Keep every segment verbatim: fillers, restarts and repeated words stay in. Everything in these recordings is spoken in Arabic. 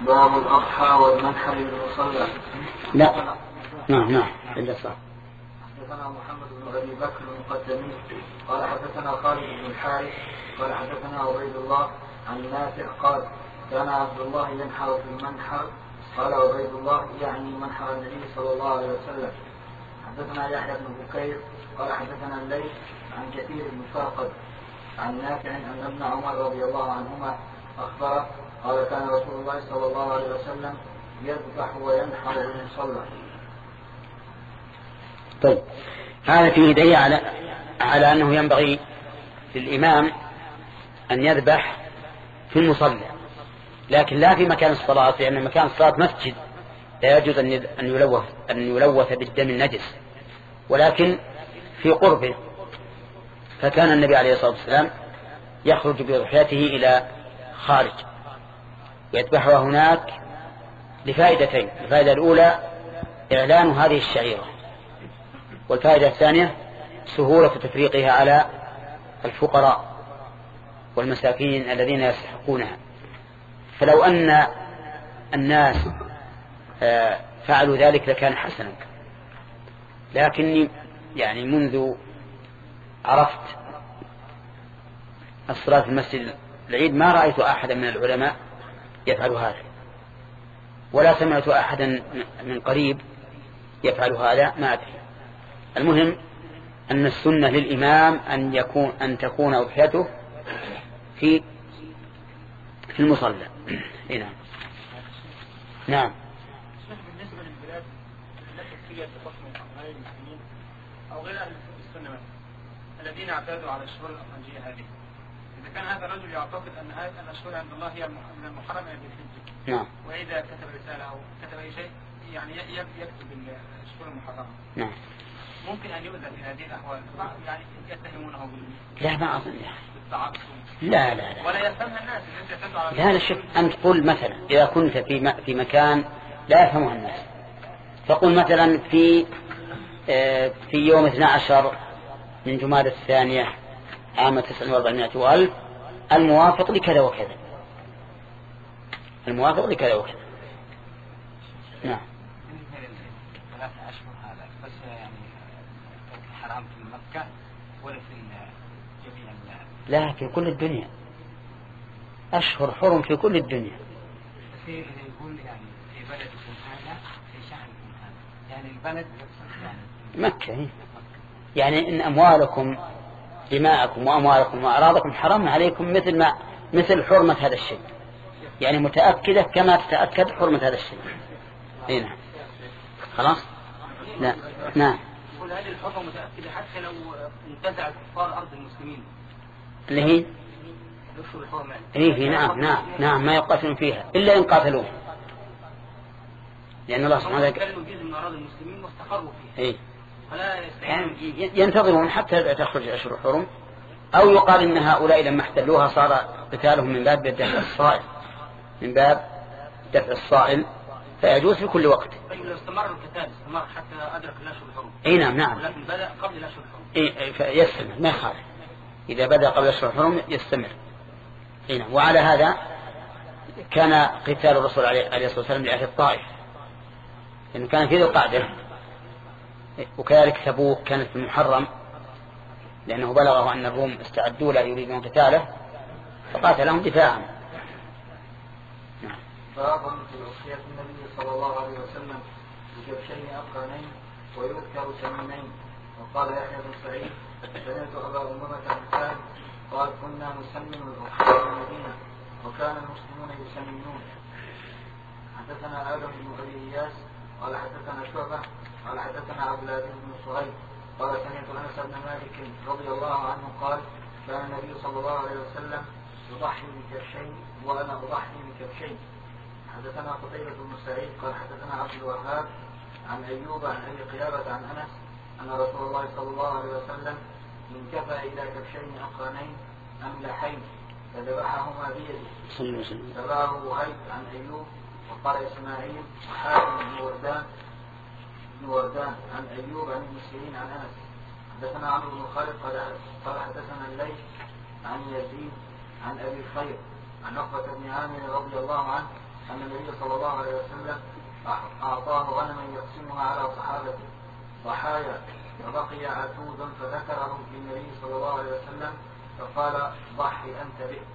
باب الأضحى والمنحر للمصلى. لا نعم نعم إلا صح. حدثنا محمد بن أبي بكر المقدمي قال حدثنا خالد بن الحارث قال حدثنا عبيد الله عن نافع قال كان عبد الله ينحر في المنحر قال عبيد الله يعني منحر النبي صلى الله عليه وسلم. حدثنا يحيى بن بكير قال حدثنا الليث عن كثير بن فرقد عن نافع أن ابن عمر رضي الله عنهما أخبره قال كان رسول الله صلى الله عليه وسلم يذبح وينحر بالمصلى. طيب هذا فيه دليل على على أنه ينبغي للإمام أن يذبح في المصلى، لكن لا في مكان الصلاة، لأن مكان الصلاة مسجد لا يجوز أن يلوث أن يلوث بالدم النجس، ولكن في قربه. فكان النبي عليه الصلاة والسلام يخرج بضحيته إلى خارج ويذبحها هناك لفائدتين: الفائدة الأولى إعلان هذه الشعيرة، والفائدة الثانية سهولة تفريقها على الفقراء والمساكين الذين يستحقونها. فلو أن الناس فعلوا ذلك لكان حسنا، لكني يعني منذ عرفت الصلاة في المسجد العيد ما رأيت أحدا من العلماء يفعل هذا، ولا سمعت أحدا من قريب يفعل هذا، ما أدري. المهم أن السنة للإمام أن يكون أن تكون أضحيته في في المصلى. هنا نعم. بالنسبة للبلاد التي تسير بحكم غير المسلمين أو غير أهل السنة الذين اعتادوا على الشهور الأفرنجية هذه، إذا كان هذا الرجل يعتقد أن هذه الأشهر عند الله هي من المحرمة بالحج، نعم، وإذا كتب رسالة أو كتب أي شيء يعني يكتب الشهور المحرمة، نعم، ممكن أن يؤذى في هذه الأحوال، يعني يتهمونه لا ما أظن بالتعاطف. لا لا لا ولا يفهم الناس. لا لا شوف، أنت قل مثلا إذا كنت في في مكان لا يفهمه الناس، فقل مثلا في في يوم اثني عشر من جمادى الثانية عام تسعة وأربعمائة وألف الموافق لكذا وكذا، الموافق لكذا وكذا. نعم. ثلاثة أشهر هذا بس يعني حرام في مكة ولا في جميع البلاد؟ لا، في كل الدنيا، أشهر حرم في كل الدنيا. في يقول يعني في بلدكم هذا في شهركم هذا، يعني البلد يعني مكة، يعني إن أموالكم دماءكم وأموالكم وأعراضكم حرام عليكم مثل ما مثل حرمة هذا الشيء، يعني متأكدة كما تتأكد حرمة هذا الشيء. هنا خلاص. لا نعم. يقول هذه الحرمة متأكدة حتى لو انتزع كفار أرض المسلمين اللي هي إيه نعم نعم نعم ما يقاتلون فيها إلا إن قاتلوه، لأن الله سبحانه وتعالى من أراضي المسلمين واستقروا فيها. إيه فلا يعني ينتظرون حتى تخرج أشهر حرم، أو يقال إن هؤلاء لما احتلوها صار قتالهم من باب دفع الصائل، من باب دفع الصائل، فيجوز في كل وقت. طيب لو استمر القتال استمر حتى أدرك الأشهر الحرم. إيه نعم نعم. ولكن بدأ قبل الأشهر الحرم. إيه يستمر ما يخالف، إذا بدأ قبل الأشهر الحرم يستمر. إيه نعم. وعلى هذا كان قتال الرسول عليه الصلاة والسلام لأهل الطائف، لأنه كان في ذي القعدة، وكذلك تبوك كانت في المحرم، لأنه بلغه أن الروم استعدوا لا يريدون قتاله فقاتلهم دفاعا. باب في وصية النبي صلى الله عليه وسلم بكبشين أقرنين ويذكر سمينين. وقال يحيى بن سعيد سمعت أبا أمامة الثاني قال كنا نسمن الأضحية في المدينة وكان المسلمون يسمنون. حدثنا آدم بن أبي إياس قال حدثنا شعبة قال حدثنا عبد العزيز بن صهيب قال سمعت أنس بن مالك رضي الله عنه قال كان النبي صلى الله عليه وسلم يضحي بكبشين وأنا أضحي بكبشين. حدثنا قتيبة بن سعيد قال حدثنا عبد الوهاب عن أيوب عن أبي قلابة عن أنس أن رسول الله صلى الله عليه وسلم انكفى إلى كبشين أقرنين أملحين فذبحهما بيده. تبعه وهيب عن أيوب وقال إسماعيل وحاتم بن وردان بن وردان عن أيوب عن ابن سيرين عن أنس. حدثنا عمرو بن خالد قال حدثنا الليث عن يزيد عن أبي خير عن عقبة بن عامر رضي الله عنه أن النبي صلى الله عليه وسلم أعطاه غنما يقسمها على صحابته ضحايا فبقي عجوزا فذكره للنبي صلى الله عليه وسلم فقال ضحي أنت به.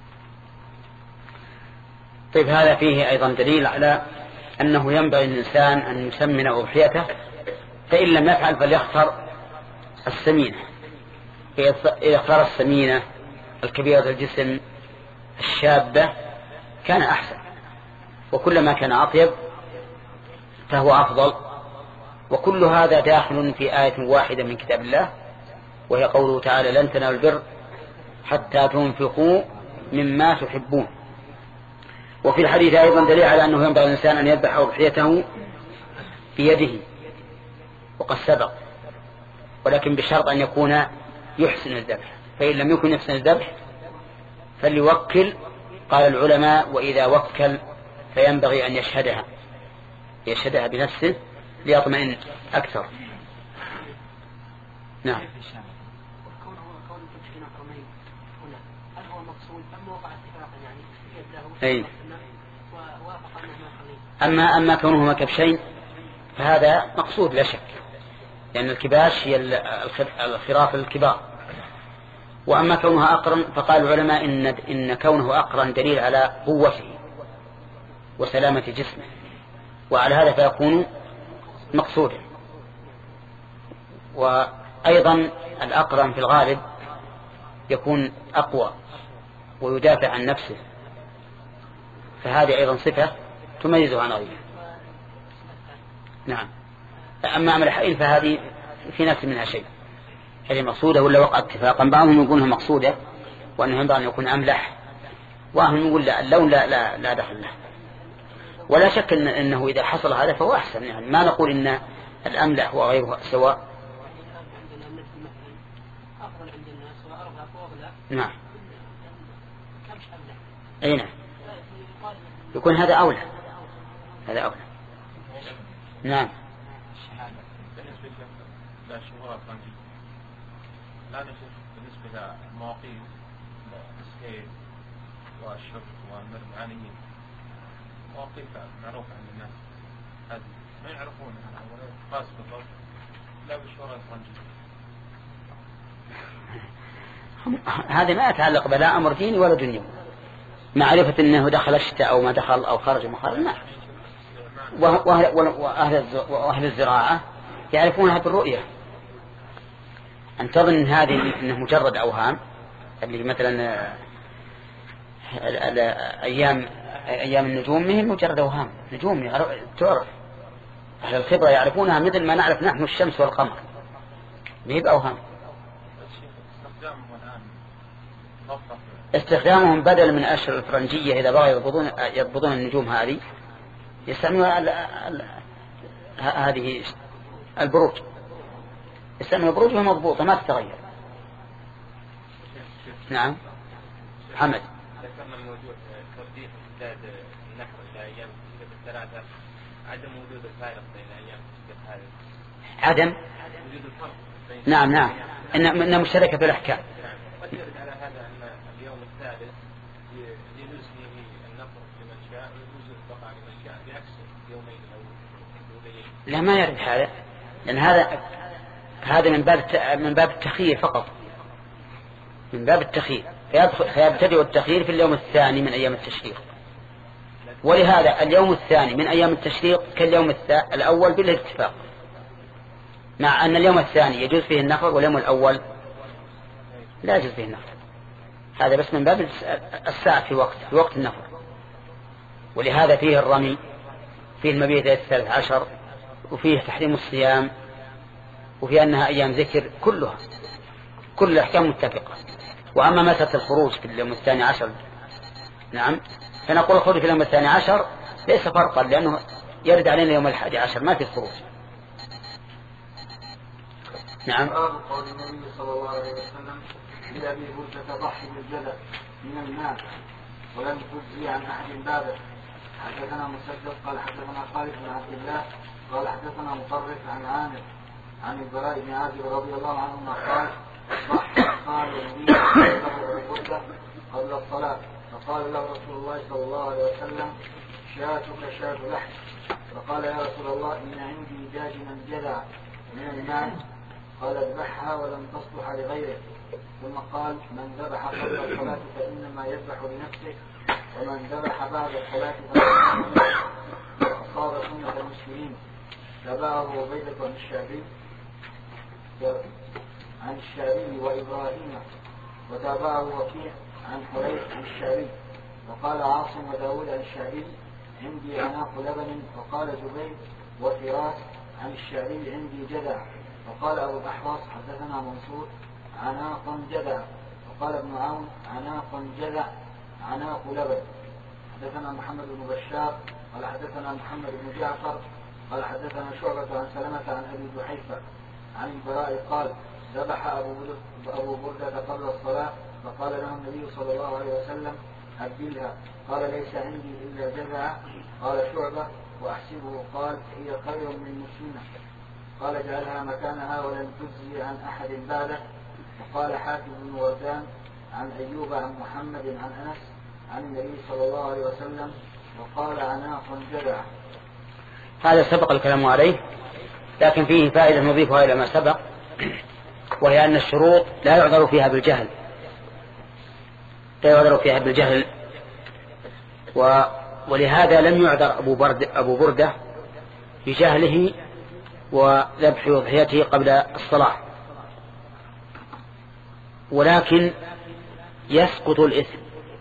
طيب هذا فيه أيضا دليل على أنه ينبغي للإنسان أن يسمن أضحيته، فإن لم يفعل فليختر السمينة، إذا اختار السمينة الكبيرة الجسم الشابة كان أحسن، وكلما كان أطيب فهو أفضل. وكل هذا داخل في آية واحدة من كتاب الله، وهي قوله تعالى لن تنالوا البر حتى تنفقوا مما تحبون. وفي الحديث أيضا دليل على أنه ينبغي الإنسان أن يذبح أضحيته بيده وقد سبق، ولكن بشرط أن يكون يحسن الذبح، فإن لم يكن يحسن الذبح فليوكل. قال العلماء وإذا وكل فينبغي أن يشهدها يشهدها بنفسه ليطمئن أكثر. نعم. أي. أما أما كونهما كبشين فهذا مقصود لا شك، لأن الكباش هي الخراف الكبار. وأما كونها أقرن فقال العلماء إن إن كونه أقرن دليل على قوته وسلامة جسمه، وعلى هذا فيكون مقصودا. وأيضا الأقرن في الغالب يكون أقوى ويدافع عن نفسه، فهذه أيضا صفة تميزه عن غيره. نعم. أما عمل حائل فهذه في نفس منها شيء، هذه مقصودة ولا وقع اتفاقا. بعضهم يقولها مقصودة وأنه ينبغي أن يكون أملح، وهم يقول لا اللون لا, لا, لا دخل له. ولا شك إن إنه إذا حصل هذا فهو أحسن، يعني ما نقول إن الأملح وغيره سواء. نعم. أي نعم، يكون هذا أولى، هذا أولى. نعم. لا نشوف بالنسبة للمواقيت التسهيل والشرط والمرجعانيين مواقيت معروفة عند الناس، هذه ما يعرفونها ولا خاص بالضبط لا بالشورى الفرنجية. هذا ما يتعلق بلا أمر ديني ولا دنيوي. معرفة أنه دخل الشتاء أو ما دخل أو خرج مخرج ما. وأهل الزراعة يعرفونها بالرؤية. أن تظن هذه أنه مجرد أوهام، اللي مثلا أيام أيام النجوم مهم مجرد أوهام، نجوم تعرف، أهل الخبرة يعرفونها مثل ما نعرف نحن الشمس والقمر، مهم أوهام. استخدامهم بدل من أشهر الفرنجية إذا بغوا يضبطون يضبطون النجوم هذه يستعملون هذه البروج، يستعملون بروجها مضبوطة ما تتغير. نعم. محمد. ذكرنا من وجود ترديد امتداد النحو إلى أيام الثلاثة، عدم وجود الفارق بين أيام هذه. عدم وجود الفرق. نعم نعم إن إن مشتركة في الأحكام. قد يرد على هذا أن اليوم الثالث يجوز فيه النفر لمن شاء ويجوز البقاء لمن شاء بعكس يومين الأولين. لا ما يرد هذا، لأن هذا هذا من باب من باب التخيير فقط، من باب التخيير، فيبتدئ التخيير في اليوم الثاني من أيام التشريق. ولهذا اليوم الثاني من أيام التشريق كاليوم الأول بالاتفاق، مع أن اليوم الثاني يجوز فيه النفر واليوم الأول لا يجوز فيه النفر. هذا بس من باب الساعة في وقت في وقت النفر. ولهذا فيه الرمي، فيه المبيت الثالث عشر، وفيه تحريم الصيام، وفي أنها أيام ذكر، كلها كل الأحكام متفقة. وأما مسألة الخروج في اليوم الثاني عشر نعم فنقول الخروج في اليوم الثاني عشر ليس فرقا، لأنه يرد علينا يوم الحادي عشر ما في الخروج. نعم. قول النبي صلى الله عليه وسلم لأبي بردة ضحي بالجلد من الماء ولم تجزي عن أحد بعده. حدثنا مسدد قال حدثنا خالد بن عبد الله قال حدثنا مطرف عن عامر عن البراء بن عازب رضي الله عنهما قال ضحى قال النبي له بردة قبل الصلاة، فقال له رسول الله صلى الله عليه وسلم شاتك شات لحم. فقال يا رسول الله إن عندي داجنا جذع من المال. قال اذبحها ولم تصلح لغيره. ثم قال من ذبح قبل الصلاة فإنما يذبح لنفسه ومن ذبح بعد الصلاة فإنما أصاب سنة المسلمين. تبعه عبيدة عن الشعبي عن الشعبي وإبراهيم وتابعه وكيع عن حريث عن الشعبي. وقال عاصم وداود عن الشعبي عندي عناق لبن. وقال زبيد وفراس عن الشعبي عندي جذع. وقال أبو الأحوص حدثنا منصور عناق جذع. وقال ابن عون عناق جذع عناق لبن. حدثنا محمد بن بشار قال حدثنا محمد بن جعفر قال حدثنا شعبة عن سلمة عن أبي جحيفة عن البراء قال ذبح أبو بردة قبل الصلاة فقال له النبي صلى الله عليه وسلم أبدلها. قال ليس عندي إلا جذع. قال شعبة وأحسبه قال هي خير من مسلمة. قال جعلها مكانها ولن تجزي عن أحد بعده. وقال حاتم بن وردان عن أيوب عن محمد عن أنس عن النبي صلى الله عليه وسلم وقال عناق جذع. هذا سبق الكلام عليه، لكن فيه فائدة نضيفها إلى ما سبق، وهي أن الشروط لا يعذر فيها بالجهل لا يعذر فيها بالجهل و... ولهذا لم يعذر أبو, برد... أبو بردة بجهله وذبح وضحيته قبل الصلاة، ولكن يسقط الإثم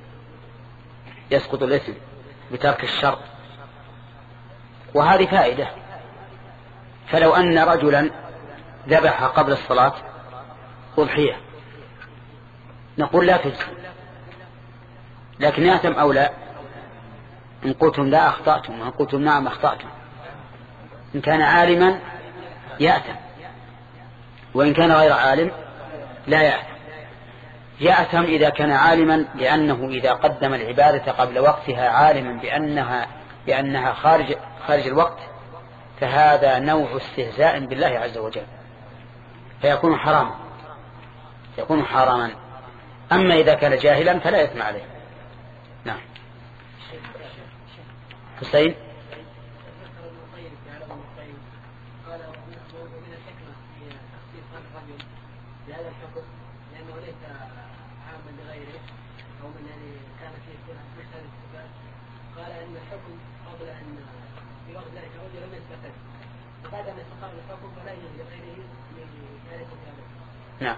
يسقط الإثم بترك الشرط. وهذه فائدة. فلو أن رجلا ذبح قبل الصلاة أضحية نقول لا تجزي، لكن يأثم أو لا؟ إن قلتم لا أخطأتم وإن قلتم نعم أخطأتم. إن كان عالما يأثم، وإن كان غير عالم لا يأثم. يأثم إذا كان عالما، لأنه إذا قدم العبادة قبل وقتها عالما بأنها بأنها خارج خارج الوقت فهذا نوع استهزاء بالله عز وجل، فيكون حراما يكون حراما. أما إذا كان جاهلا فلا يثم عليه. نعم. حسين. قال أن الحكم قبل أن في وقت ذلك الرجل لم يثبت، وبعد أن استقر الحكم فلا يجوز لغيره لذلك الجهل. نعم.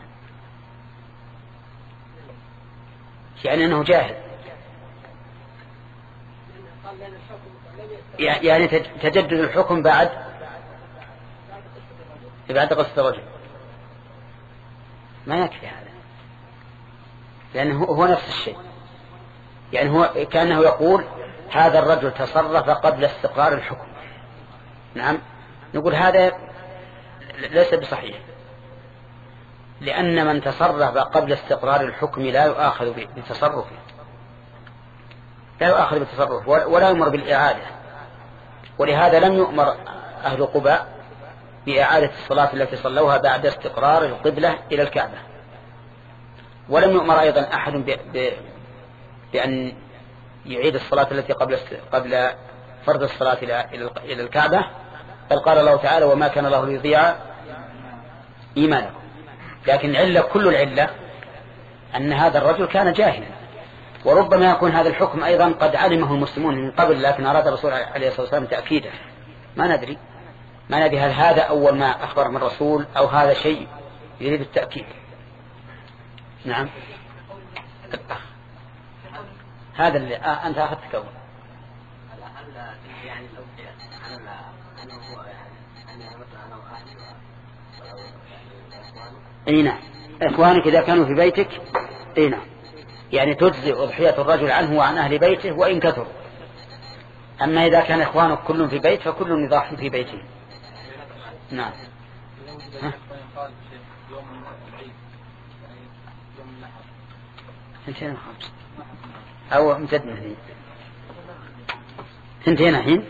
يعني أنه جاهل، قال لأن الحكم لم يثبت، يعني تجدد الحكم بعد بعد قصة الرجل. ما يكفي هذا، لأنه هو نفس الشيء. يعني هو كأنه يقول هذا الرجل تصرف قبل استقرار الحكم. نعم، نقول هذا ليس بصحيح، لأن من تصرف قبل استقرار الحكم لا يؤاخذ بتصرفه لا يؤاخذ بتصرفه ولا يؤمر بالإعادة. ولهذا لم يؤمر أهل قباء بإعادة الصلاة التي صلوها بعد استقرار القبلة إلى الكعبة، ولم يؤمر أيضا أحد ب... ب... بأن يعيد الصلاة التي قبل قبل فرض الصلاة إلى إلى الكعبة، بل قال الله تعالى وما كان الله ليضيع إيمانكم. لكن العلة كل العلة أن هذا الرجل كان جاهلا، وربما يكون هذا الحكم أيضا قد علمه المسلمون من قبل، لكن أراد الرسول عليه الصلاة والسلام تأكيده. ما ندري ما ندري هل هذا أول ما أخبر من الرسول أو هذا شيء يريد التأكيد. نعم. الأخ هذا اللي آه أنت أخذت كون يعني لو أنا هو يعني أنا مثلا أنا وأهلي أي نعم، إخوانك إذا كانوا في بيتك أي نعم، يعني تجزئ أضحية الرجل عنه وعن أهل بيته وإن كثروا. أما إذا كان إخوانك كلهم في بيت فكل نضاح في بيته. نعم. ها؟ انتهينا خمس أو امتدنا هنا انتهينا الحين.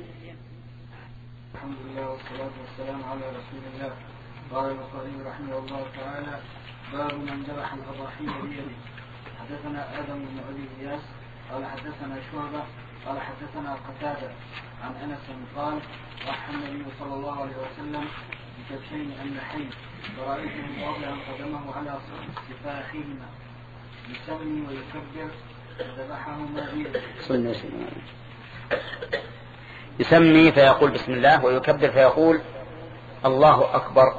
الحمد لله والصلاة والسلام على رسول الله. قال البخاري رحمه الله تعالى باب من ذبح الأضاحي بيده. حدثنا آدم بن أبي إياس قال حدثنا شعبة قال حدثنا قتادة عن أنس قال ضحى النبي صلى الله عليه وسلم بكبشين أملحين فرأيته واضعا قدمه على سفاحهما يسمي ويكبر فذبحهما بيده. يسمي فيقول بسم الله ويكبر فيقول الله أكبر.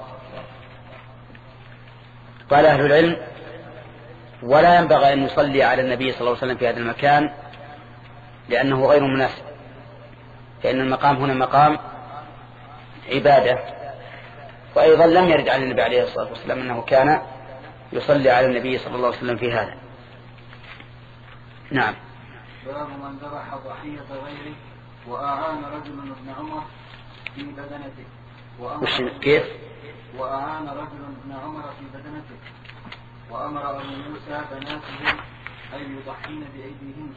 قال أهل العلم ولا ينبغي أن يصلي على النبي صلى الله عليه وسلم في هذا المكان لأنه غير مناسب، فإن المقام هنا مقام عبادة. وأيضا لم يرد عن النبي عليه الصلاة والسلام أنه كان يصلي على النبي صلى الله عليه وسلم في هذا. نعم. باب من ذبح ضحية غيره وأعان رجل ابن عمر في بدنته وش كيف؟ وأعان رجل ابن عمر في بدنته وأمر أبو موسى بناته أن يضحين بأيديهن.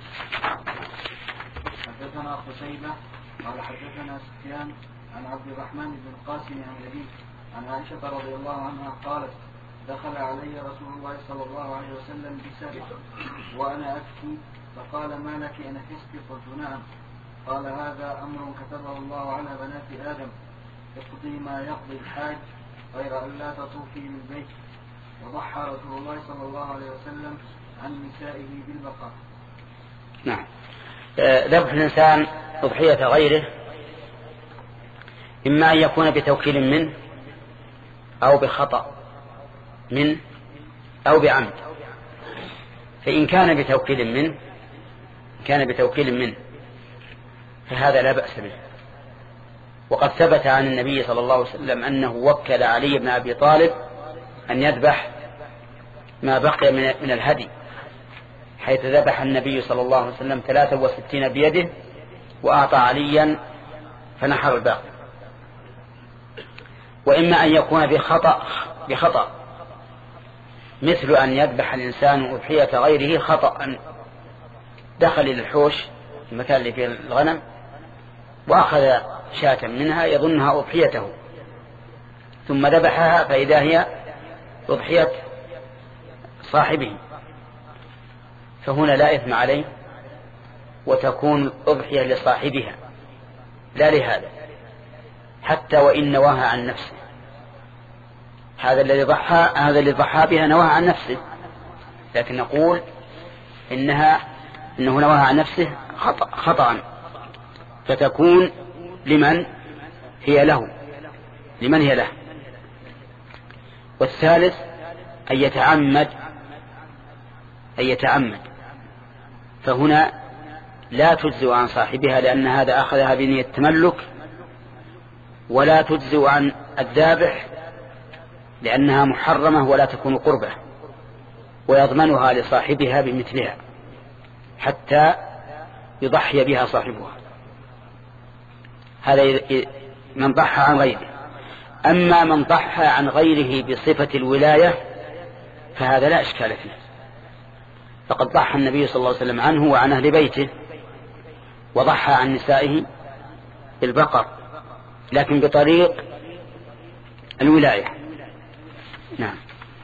حدثنا قتيبة قال حدثنا سفيان عن عبد الرحمن بن القاسم عن يزيد عن عائشة رضي الله عنها قالت دخل علي رسول الله صلى الله عليه وسلم بسرقة وأنا أبكي فقال ما لك أنا حسك؟ قلت نعم. قال هذا أمر كتبه الله على بنات آدم اقضي ما يقضي الحاج غير أن لا تطوفي بالبيت. وضحى رسول الله صلى الله عليه وسلم عن نسائه بالبقر. نعم. ذبح الإنسان أضحية غيره إما أن يكون بتوكيل منه أو بخطأ منه أو بعمد. فإن كان بتوكيل منه كان بتوكيل منه فهذا لا بأس به. وقد ثبت عن النبي صلى الله عليه وسلم أنه وكل علي بن أبي طالب أن يذبح ما بقي من الهدي، حيث ذبح النبي صلى الله عليه وسلم ثلاثة وستين بيده وأعطى عليا فنحر الباقي. وإما أن يكون بخطأ بخطأ مثل أن يذبح الإنسان أضحية غيره خطأ، دخل إلى الحوش المكان اللي فيه الغنم وأخذ شاة منها يظنها أضحيته ثم ذبحها فإذا هي أضحية صاحبه، فهنا لا إثم عليه وتكون أضحية لصاحبها لا لهذا، حتى وإن نواها عن نفسه. هذا الذي ضحى هذا الذي ضحى بها نواها عن نفسه، لكن نقول إنها إنه نواها عن نفسه خطأ خطأ فتكون لمن هي له لمن هي له. والثالث أن يتعمد أن يتعمد فهنا لا تجزئ عن صاحبها لأن هذا أخذها بنية التملك، ولا تجزئ عن الذابح لأنها محرمة ولا تكون قربة، ويضمنها لصاحبها بمثلها حتى يضحي بها صاحبها. هذا من ضحى عن غيره. أما من ضحى عن غيره بصفة الولاية فهذا لا إشكال فيه، فقد ضحى النبي صلى الله عليه وسلم عنه وعن أهل بيته، وضحى عن نسائه بالبقر لكن بطريق الولاية. نعم.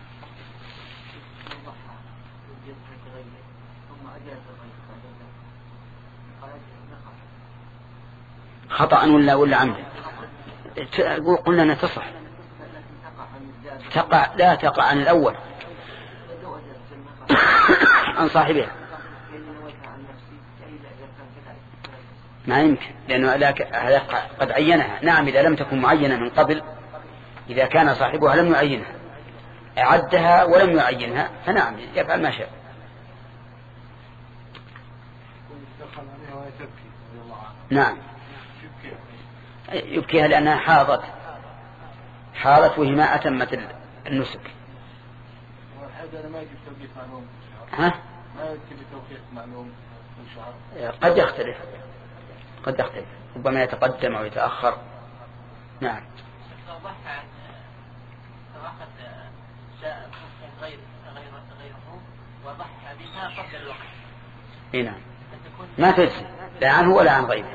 خطأ ولا ولا عمدا؟ قلنا أنها تصح. تقع لا تقع عن الأول عن صاحبها ما يمكن، لأنه قد عينها. نعم إذا لم تكن معينة من قبل، إذا كان صاحبها لم يعينها أعدها ولم يعينها فنعم يفعل ما شاء. نعم يبكيها لأنها حاضت حاضت وهي ما أتمت النسك. هذا ما يجب توقيت معلوم. ها؟ ما يجب توقيت معلوم من شهر. قد يختلف قد يختلف ربما يتقدم أو يتأخر. نعم. ضحى فأخذ شاء غير غير غيره وضحى بها قبل الوقت. نعم. ما تجزي لا عنه ولا عن غيره،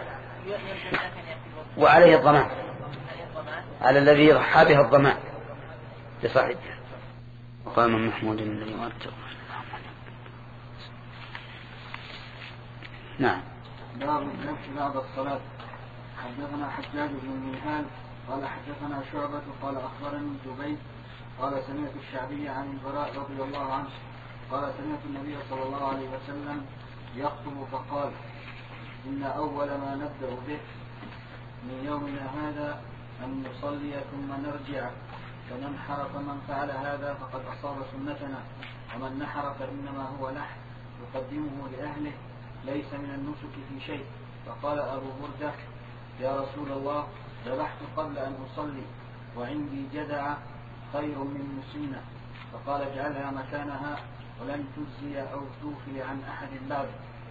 وعليه الضمان على الذي ضحى بها الضمان لصاحبه. وقال من محمود الذي وارته نعم. باب الذبح بعد الصلاة. حدثنا حجاج بن المنهال قال حدثنا شعبة قال أخبرني جبير قال سمعت الشعبي عن البراء رضي الله عنه قال سمعت النبي صلى الله عليه وسلم يخطب فقال إن أول ما نبدأ به من يومنا هذا أن نصلي ثم نرجع فننحر فمن فعل هذا فقد أصاب سنتنا ومن نحر فإنما هو لحم يقدمه لأهله ليس من النسك في شيء. فقال أبو بردة يا رسول الله ذبحت قبل أن أصلي وعندي جدع خير من مسنة. فقال اجعلها مكانها ولن تجزي أو توفي عن أحد بعد.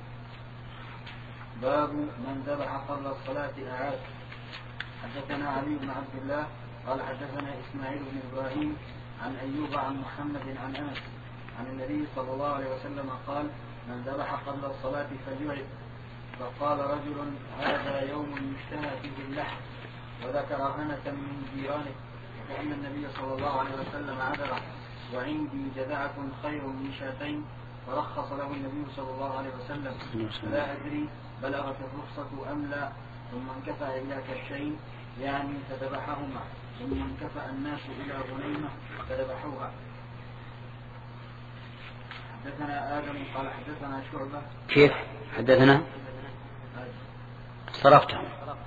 باب من ذبح قبل الصلاة أعاد. حدثنا علي بن عبد الله قال حدثنا إسماعيل بن إبراهيم عن أيوب عن محمد عن أنس عن النبي صلى الله عليه وسلم قال من ذبح قبل الصلاة فليعد. فقال رجل هذا يوم يشتهى فيه اللحم وذكر هنة من جيرانه وكأن النبي صلى الله عليه وسلم عذره وعندي جذعة خير من شاتين فرخص له النبي صلى الله عليه وسلم لا أدري بلغت الرخصة أم لا. ثم انكفأ إلى كالشين يعني فذبحهما ثم انكفأ الناس إلى غنيمة فذبحوها. حدثنا آدم قال حدثنا شعبة. كيف حدثنا صرفتهم.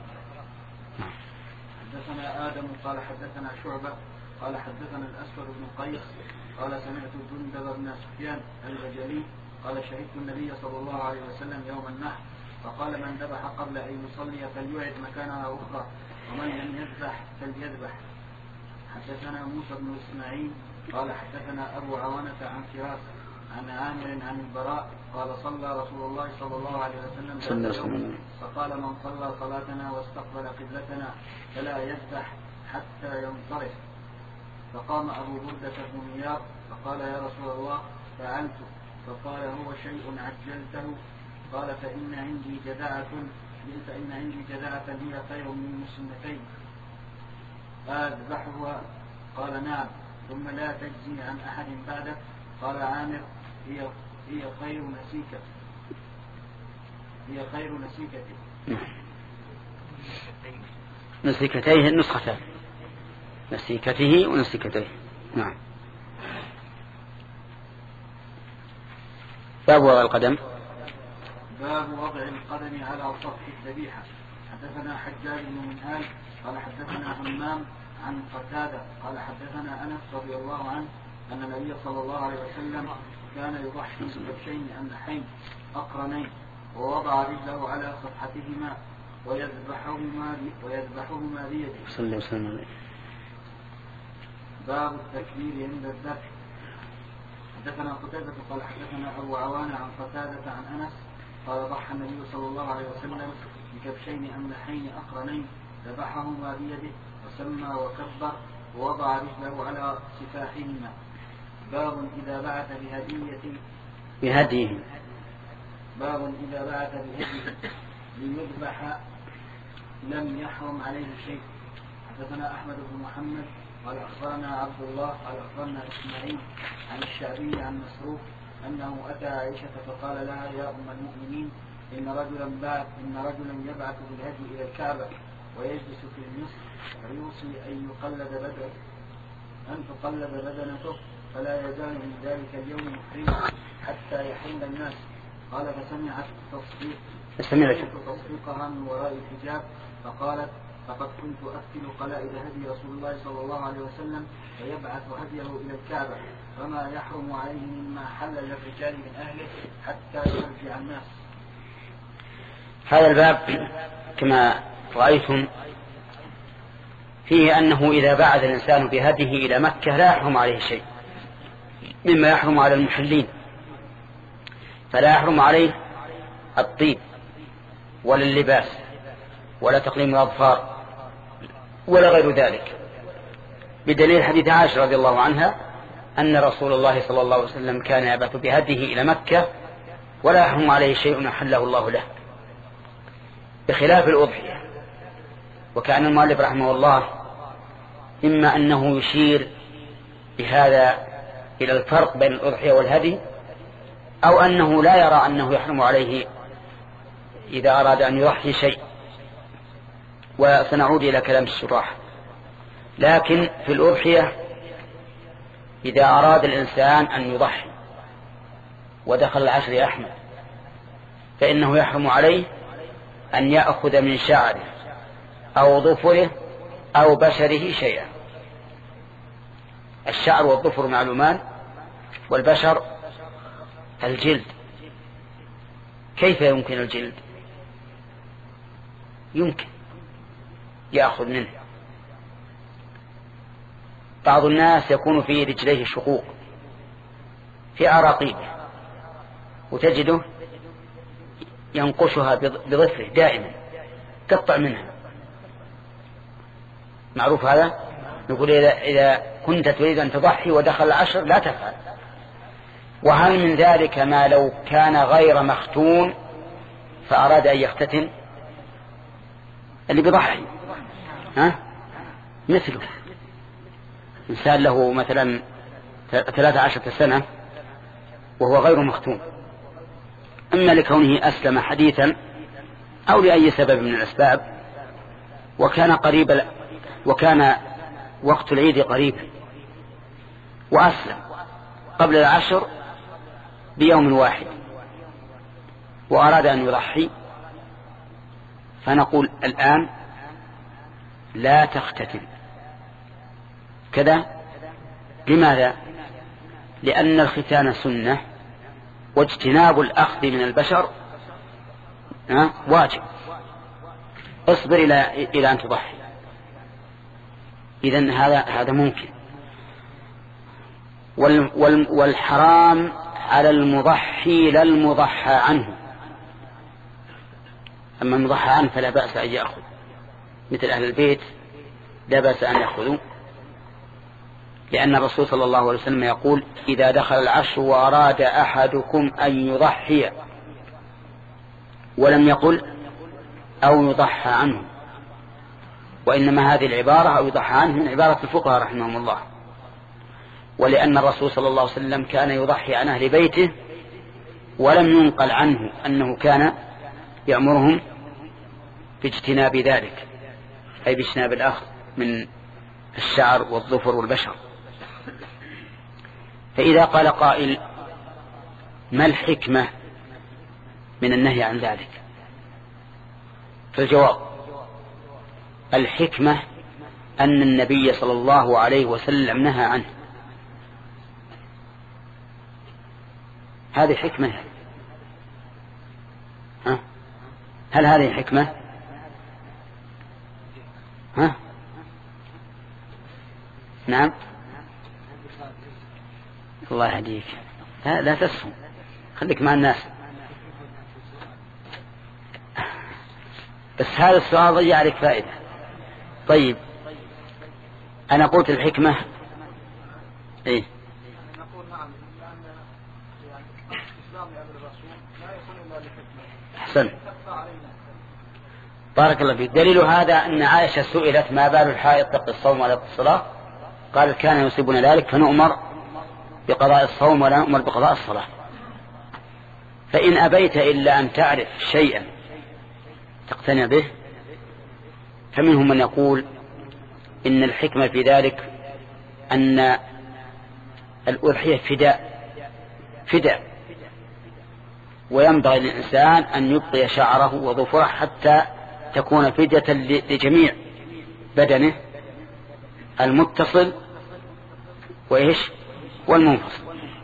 حدثنا آدم قال حدثنا شعبة قال حدثنا الأسود بن قيس قال سمعت جندب بن سفيان البجلي قال شهدت النبي صلى الله عليه وسلم يوم النحر فقال من ذبح قبل أن يصلي فليعد مكانها أخرى ومن لم يذبح فليذبح. حدثنا موسى بن إسماعيل قال حدثنا أبو عوانة عن فراس عن عامر عن البراء قال صلى رسول الله صلى الله عليه وسلم يوم فقال من صلى صلاتنا واستقبل قبلتنا فلا يذبح حتى ينصرف. فقام أبو بردة بن نيار فقال يا رسول الله فعلت. فقال هو شيء عجلته. قال فإن عندي جذعة فإن عندي جذعة هي خير من مسنتين أذبحها. قال نعم. ثم لا تجزي عن أحد بعدك. قال عامر هي هي خير نسيكة هي خير نسيكته. نسيكتيه النسختان نسيكته ونسيكتيه. نعم. باب وضع القدم. باب وضع القدم على سطح الذبيحة. حدثنا حجاج بن منهال قال حدثنا همام عن قتادة قال حدثنا أنس رضي الله عنه أن النبي صلى الله عليه وسلم كان يضحي بكبشين أملحين أقرنين ووضع رجله على صفحتهما ويذبحهما ويذبحهما بيده. صلى الله عليه وسلم. باب التكبير عند الذبح. حدثنا قتادة قال حدثنا أبو عوانة عن قتادة عن أنس قال ضحى النبي صلى الله عليه وسلم بكبشين أملحين أقرنين ذبحهما بيده وسمى وكبر ووضع رجله على سفاحهما. باب إذا بعث بهدية بهديه باب إذا بعث بهديه ليذبح لم يحرم عليه شيء. حدثنا أحمد بن محمد قال أخبرنا عبد الله قال أخبرنا إسماعيل عن الشعبي عن مسروق أنه أتى عائشة فقال لها يا أم المؤمنين إن رجلا بعث إن رجلا يبعث بالهدي إلى الكعبة ويجلس في المسجد فيوصي أن يقلد بدنه أن تقلد بدنته فلا يزال من ذلك اليوم محرما حتى يحل الناس. قال فسمعت تصديق سمعت تصديقها من وراء الحجاب فقالت فقد كنت أفتل قلائد هدي رسول الله صلى الله عليه وسلم فيبعث هديه إلى الكعبة فما يحرم عليه مما حل للرجال من أهله حتى يرجع الناس. هذا الباب كما رأيتم فيه أنه إذا بعث الإنسان بهديه إلى مكة لا يحرم عليه شيء مما يحرم على المحلين. فلا يحرم عليه الطيب ولا اللباس ولا تقليم الأظفار ولا غير ذلك بدليل حديث عائشة رضي الله عنها أن رسول الله صلى الله عليه وسلم كان يبعث بهديه إلى مكة ولا يحرم عليه شيء أحله الله له بخلاف الأضحية. وكان المؤلف رحمه الله إما أنه يشير بهذا إلى الفرق بين الأضحية والهدي أو أنه لا يرى أنه يحرم عليه إذا أراد أن يضحي شيء، وسنعود إلى كلام الشراح. لكن في الأضحية إذا أراد الإنسان أن يضحي ودخل العشر يا أحمد فإنه يحرم عليه أن يأخذ من شعره أو ظفره أو بشره شيئا. الشعر والظفر معلومان، والبشر الجلد. كيف يمكن الجلد؟ يمكن يأخذ منه. بعض الناس يكون في رجليه شقوق في عراقيبه وتجده ينقشها بظفره دائما، قطع منها. معروف هذا؟ نقول إذا, إذا كنت تريد أن تضحي ودخل العشر لا تفعل. وهل من ذلك ما لو كان غير مختون فأراد أن يختتن؟ اللي بيضحي ها مثله إنسان له مثلا ثلاثة عشرة سنة وهو غير مختون، إما لكونه أسلم حديثا أو لأي سبب من الأسباب، وكان قريب وكان وقت العيد قريب وأسلم قبل العشر بيوم واحد وأراد أن يضحي، فنقول الآن لا تختتن كذا. لماذا؟ لأن الختان سنة واجتناب الأخذ من البشر واجب. اصبر إلى إلى أن تضحي. إذن هذا هذا ممكن. والحرام على المضحي لا المضحى عنه. أما المضحى عنه فلا بأس أن يأخذ، مثل أهل البيت لا بأس أن يأخذوا، لأن الرسول صلى الله عليه وسلم يقول إذا دخل العشر وأراد أحدكم أن يضحي، ولم يقل أو يضحى عنه، وإنما هذه العبارة أو يضحى عنه من عبارة الفقهاء رحمهم الله. ولأن الرسول صلى الله عليه وسلم كان يضحي عن أهل بيته ولم ينقل عنه أنه كان يأمرهم باجتناب ذلك، أي باجتناب الأخذ من الشعر والظفر والبشر. فإذا قال قائل ما الحكمة من النهي عن ذلك؟ فالجواب الحكمة أن النبي صلى الله عليه وسلم نهى عنه. هذه حكمة. ها؟ هل هذه حكمة؟ ها؟ نعم. الله يهديك، لا, لا تسهم، خليك مع الناس. بس هذا السؤال ضيع لك فائدة. طيب أنا قلت الحكمة إيه؟ نقول نعم، لأن يعني الإسلام لأمر الرسول لا يكون إلا لحكمة. أحسن، بارك الله فيك. دليل هذا أن عائشة سئلت ما بال الحائض تقضي الصوم ولا الصلاة، قالت كان يصيبنا ذلك فنؤمر بقضاء الصوم ولا نؤمر بقضاء الصلاة. فإن أبيت إلا أن تعرف شيئا تقتنع به، فمنهم من يقول إن الحكمة في ذلك أن الأضحية فداء فداء وينبغي للإنسان أن يبقي شعره وظفره حتى تكون فدية لجميع بدنه المتصل وإيش والمنفصل.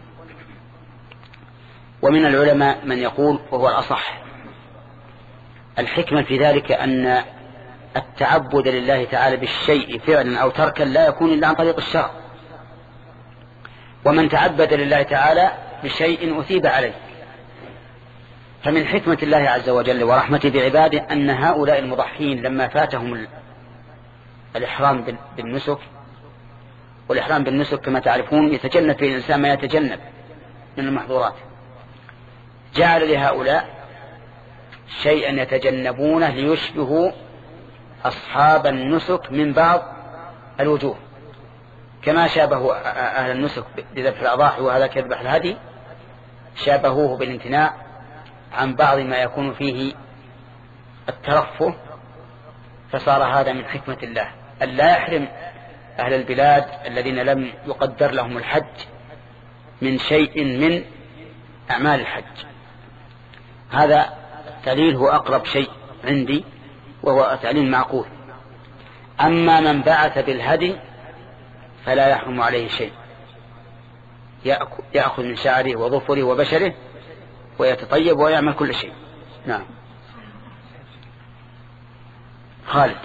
ومن العلماء من يقول وهو الأصح الحكمة في ذلك أن التعبد لله تعالى بالشيء فعلا أو تركا لا يكون إلا عن طريق الشرع، ومن تعبد لله تعالى بشيء أثيب عليه. فمن حكمة الله عز وجل ورحمته بعباده أن هؤلاء المضحين لما فاتهم الإحرام بالنسك، والإحرام بالنسك كما تعرفون يتجنب فيه الإنسان ما يتجنب من المحظورات، جعل لهؤلاء شيئا يتجنبونه ليشبهوا أصحاب النسك من بعض الوجوه، كما شابهوا أهل النسك بذبح الأضاحي وهذا كذبح الهدي، شابهوه بالامتناع عن بعض ما يكون فيه الترفه فصار هذا من حكمة الله أن لا يحرم أهل البلاد الذين لم يقدر لهم الحج من شيء من أعمال الحج. هذا التعليل هو أقرب شيء عندي وهو تعليل معقول. أما من بعث بالهدي فلا يحرم عليه شيء، يأخذ من شعره وظفره وبشره ويتطيب ويعمل كل شيء. نعم. خالد.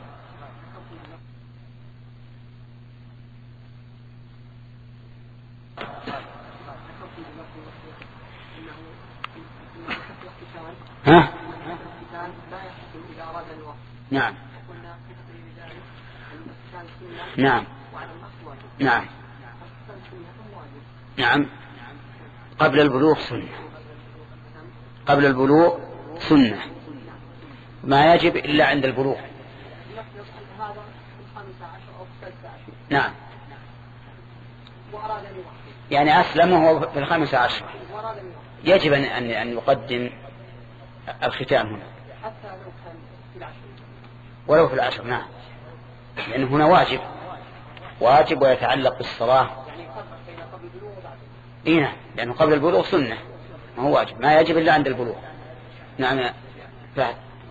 ها؟ نعم نعم نعم نعم. قبل البلوغ سنة، قبل البلوغ سنة، ما يجب إلا عند البلوغ. نعم. يعني أسلم وهو في الخامسة عشر يجب أن أن يقدم الختام هنا ولو في العشر. نعم، لأن هنا واجب واجب ويتعلق بالصلاة. إيه نعم، لأنه قبل البلوغ سنة ما هو واجب، ما يجب إلا عند البلوغ. نعم. بعد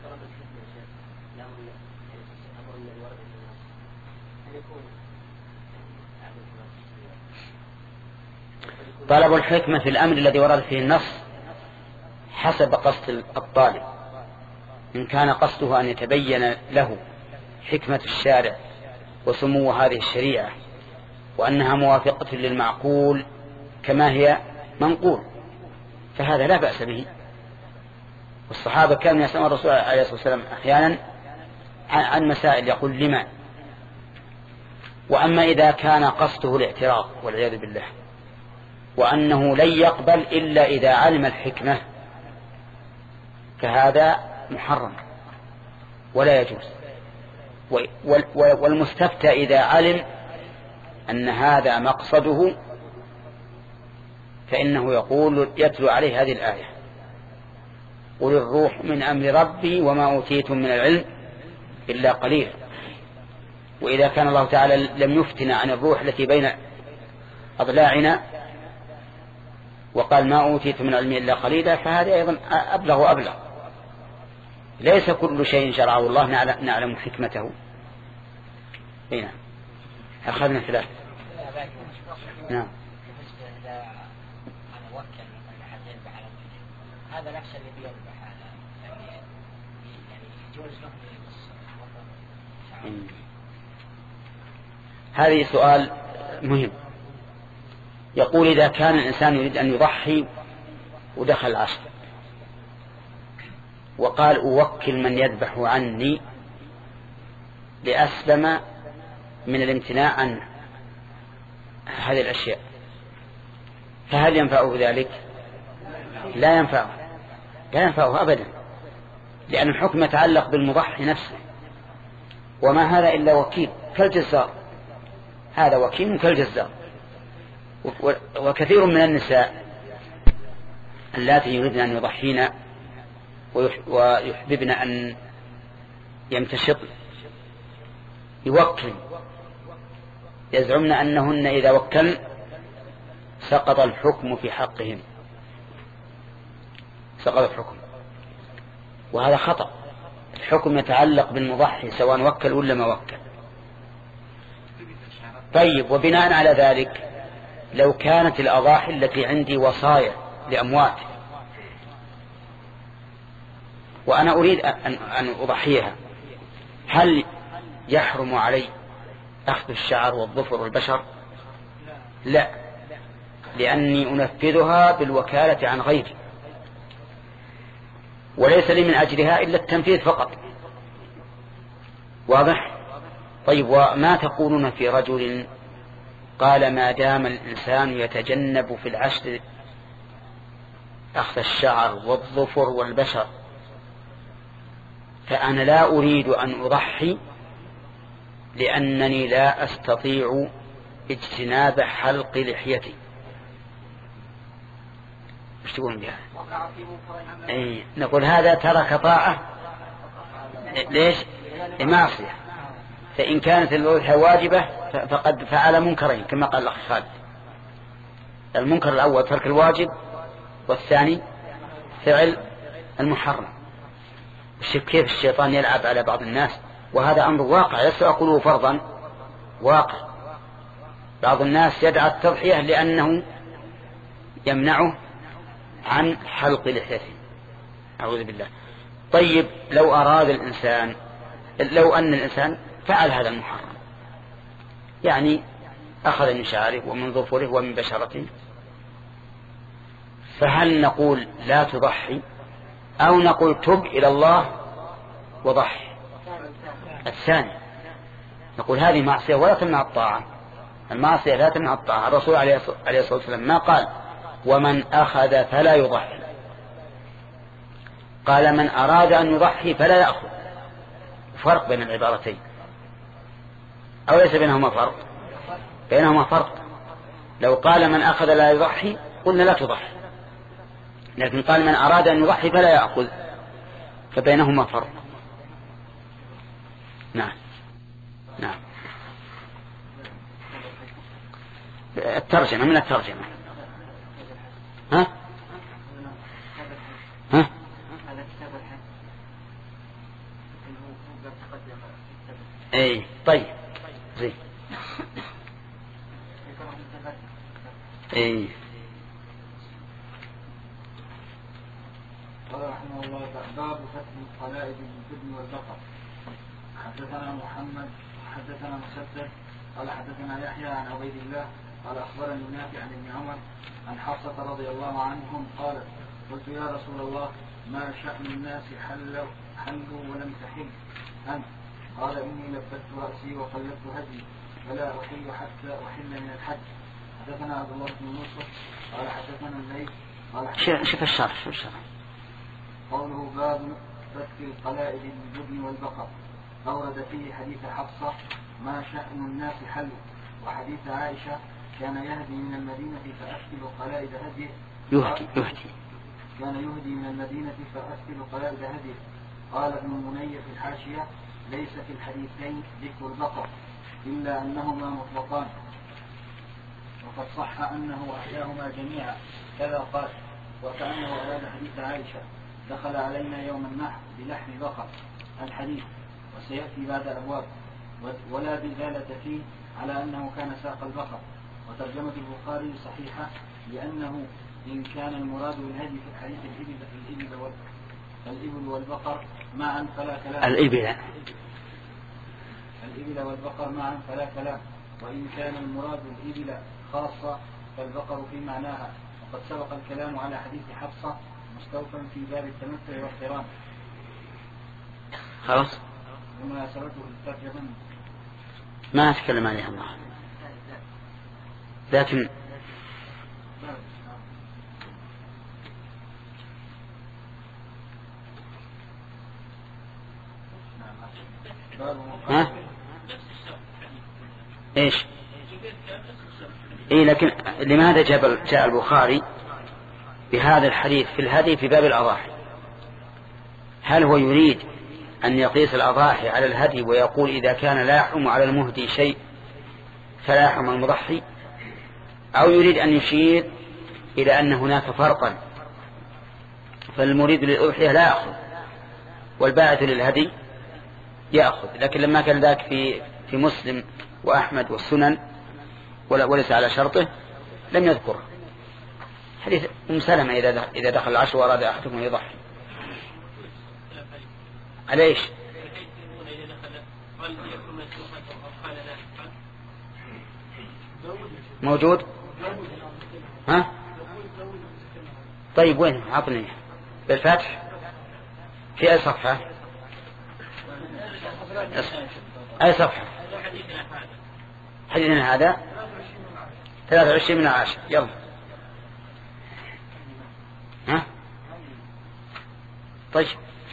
طلب الحكمة في الأمر الذي ورد فيه النص حسب قصد الطالب. إن كان قصده أن يتبين له حكمة الشارع وسمو هذه الشريعة وأنها موافقة للمعقول كما هي منقول فهذا لا بأس به. والصحابة كانوا يسألون الرسول عليه الصلاة والسلام أحيانا عن مسائل يقول لما. وأما إذا كان قصده الاعتراض والعياذ بالله وأنه لن يقبل إلا إذا علم الحكمة فهذا محرم ولا يجوز. والمستفتى إذا علم أن هذا مقصده فإنه يقول يتلو عليه هذه الآية: قل الروح من أمر ربي وما أوتيتم من العلم إلا قليلا. وإذا كان الله تعالى لم يفتنا عن الروح التي بين أضلاعنا وقال ما أوتيتم من العلم إلا قليلا فهذا أيضا أبلغ وأبلغ. ليس كل شيء شرعه الله نعلم حكمته. هنا أخذنا ثلاثة. نعم. هذا نفس اللي بيربح هذا يعني يعني يجوز له يقص. هذه سؤال مهم. يقول إذا كان الإنسان يريد أن يضحي ودخل العصر وقال أوكل من يذبح عني لأسلم من الامتناع عن هذه الأشياء فهل ينفعه ذلك؟ لا ينفعه، لا ينفعه أبدا، لأن الحكم يتعلق بالمضحي نفسه وما هذا إلا وكيل كالجزار. هذا وكيل كالجزار. وكثير من النساء اللاتي يريدن أن يضحين ويحببن أن يمتشطن يوكل، يزعمن أنهن إذا وكلن سقط الحكم في حقهم، سقط الحكم، وهذا خطأ. الحكم يتعلق بالمضحي سواء وكل ولا ما وكل. طيب، وبناء على ذلك لو كانت الأضاحي التي عندي وصايا لأموات وأنا أريد أن أضحيها هل يحرم علي أخذ الشعر والظفر والبشر؟ لا، لأني أنفذها بالوكالة عن غيري وليس لي من أجلها إلا التنفيذ فقط. واضح؟ طيب، وما تقولون في رجل قال ما دام الإنسان يتجنب في العشر أخذ الشعر والظفر والبشر فأنا لا أريد أن أضحي لأنني لا أستطيع اجتناب حلق لحيتي. ايش تقولون بها؟ أي نقول هذا ترك طاعة ليش؟ معصية. فإن كانت الأضحية واجبة فقد فعل منكرين كما قال الأخ خالد. المنكر الأول ترك الواجب، والثاني فعل المحرم. كيف الشيطان يلعب على بعض الناس، وهذا أمر واقع، لست أقوله فرضا، واقع. بعض الناس يدعى التضحية لأنه يمنعه عن حلق لحيته، أعوذ بالله. طيب لو أراد الإنسان، لو أن الإنسان فعل هذا المحرم، يعني أخذ من شعره ومن ظفره ومن بشرته، فهل نقول لا تضحي أو نقول تب إلى الله وضحي؟ الثاني، نقول هذه معصية ولا تمنع الطاعة. المعصية لا تمنع الطاعة. الرسول عليه الصلاة والسلام ما قال ومن أخذ فلا يضحي، قال من أراد أن يضحي فلا يأخذ. فرق بين العبارتين، أو ليس بينهما فرق؟ بينهما فرق. لو قال من أخذ لا يضحي قلنا لا تضحي، لكن قال من أراد أن يضحي فلا يأخذ، فبينهما فرق. نعم نعم. الترجمة من الترجمة. ها ها اي طيب زين. اي قال رحمه الله باب فتح القلائد بالجبن والبقر. حدثنا محمد حدثنا مسدد قال حدثنا يحيى عن عبيد الله قال أخبرني نافع عن ابن عمر عن حفصة رضي الله عنهم قالت قلت يا رسول الله ما شأن الناس حلوا حلوا ولم تحل أنت؟ قال إني لبت رأسي وقلدت هدي فلا أحل حتى أحل من الحج. حدثنا عبد الله بن يوسف قال حدثنا الليث قال شوف الشرح شوف الشرح. قوله باب فتح القلائد بالجبن والبقر. أورد فيه حديث حفصة ما شأن الناس حلوا، وحديث عائشة كان يهدي من المدينة فأسكل قلائد هديه يهدي يهدي كان يهدي من المدينة فأسكل قلائد هديه. قال ابن مني في الحاشية ليس في الحديثين ذكر البقر إلا أنهما مطلقان، وقد صح أنه أحياهما جميعا كذا قال، وكأنه أراد حديث عائشة دخل علينا يوم النحر بلحم بقر الحديث، وسيأتي بعد أبواب، ولا دلالة فيه على أنه كان ساق البقر. وترجمة البخاري صحيحة لأنه إن كان المراد بالهدي في الحديث الإبل الإبل وال الإبل والبقر معا فلا كلام. الإبل الإبل والبقر معا فلا كلام، وإن كان المراد الإبل خاصة فالبقر في معناها. وقد سبق الكلام على حديث حفصة مستوفا في باب التمتع والقران. خلاص ومناسبته للترجمة ما أتكلم عليها الله، لكن ها ايش اي لكن لماذا جاء البخاري بهذا الحديث في الهدي في باب الأضاحي؟ هل هو يريد أن يقيس الأضاحي على الهدي ويقول إذا كان لا يحرم على المهدي شيء فلا يحرم المضحي، أو يريد أن يشير إلى أن هناك فرقا، فالمريد للأضحية لا يأخذ والباعث للهدي يأخذ؟ لكن لما كان ذاك في في مسلم وأحمد والسنن وليس على شرطه لم يذكره. حديث أم سلمة إذا دخل العشر وأراد أحدكم يضحي على إيش؟ موجود؟ ها؟ طيب وين؟ عطني بالفتح في أي صفحة؟ أي صفحة؟ حديثنا هذا ثلاثة وعشرين من عشر. يلا ها؟ طيب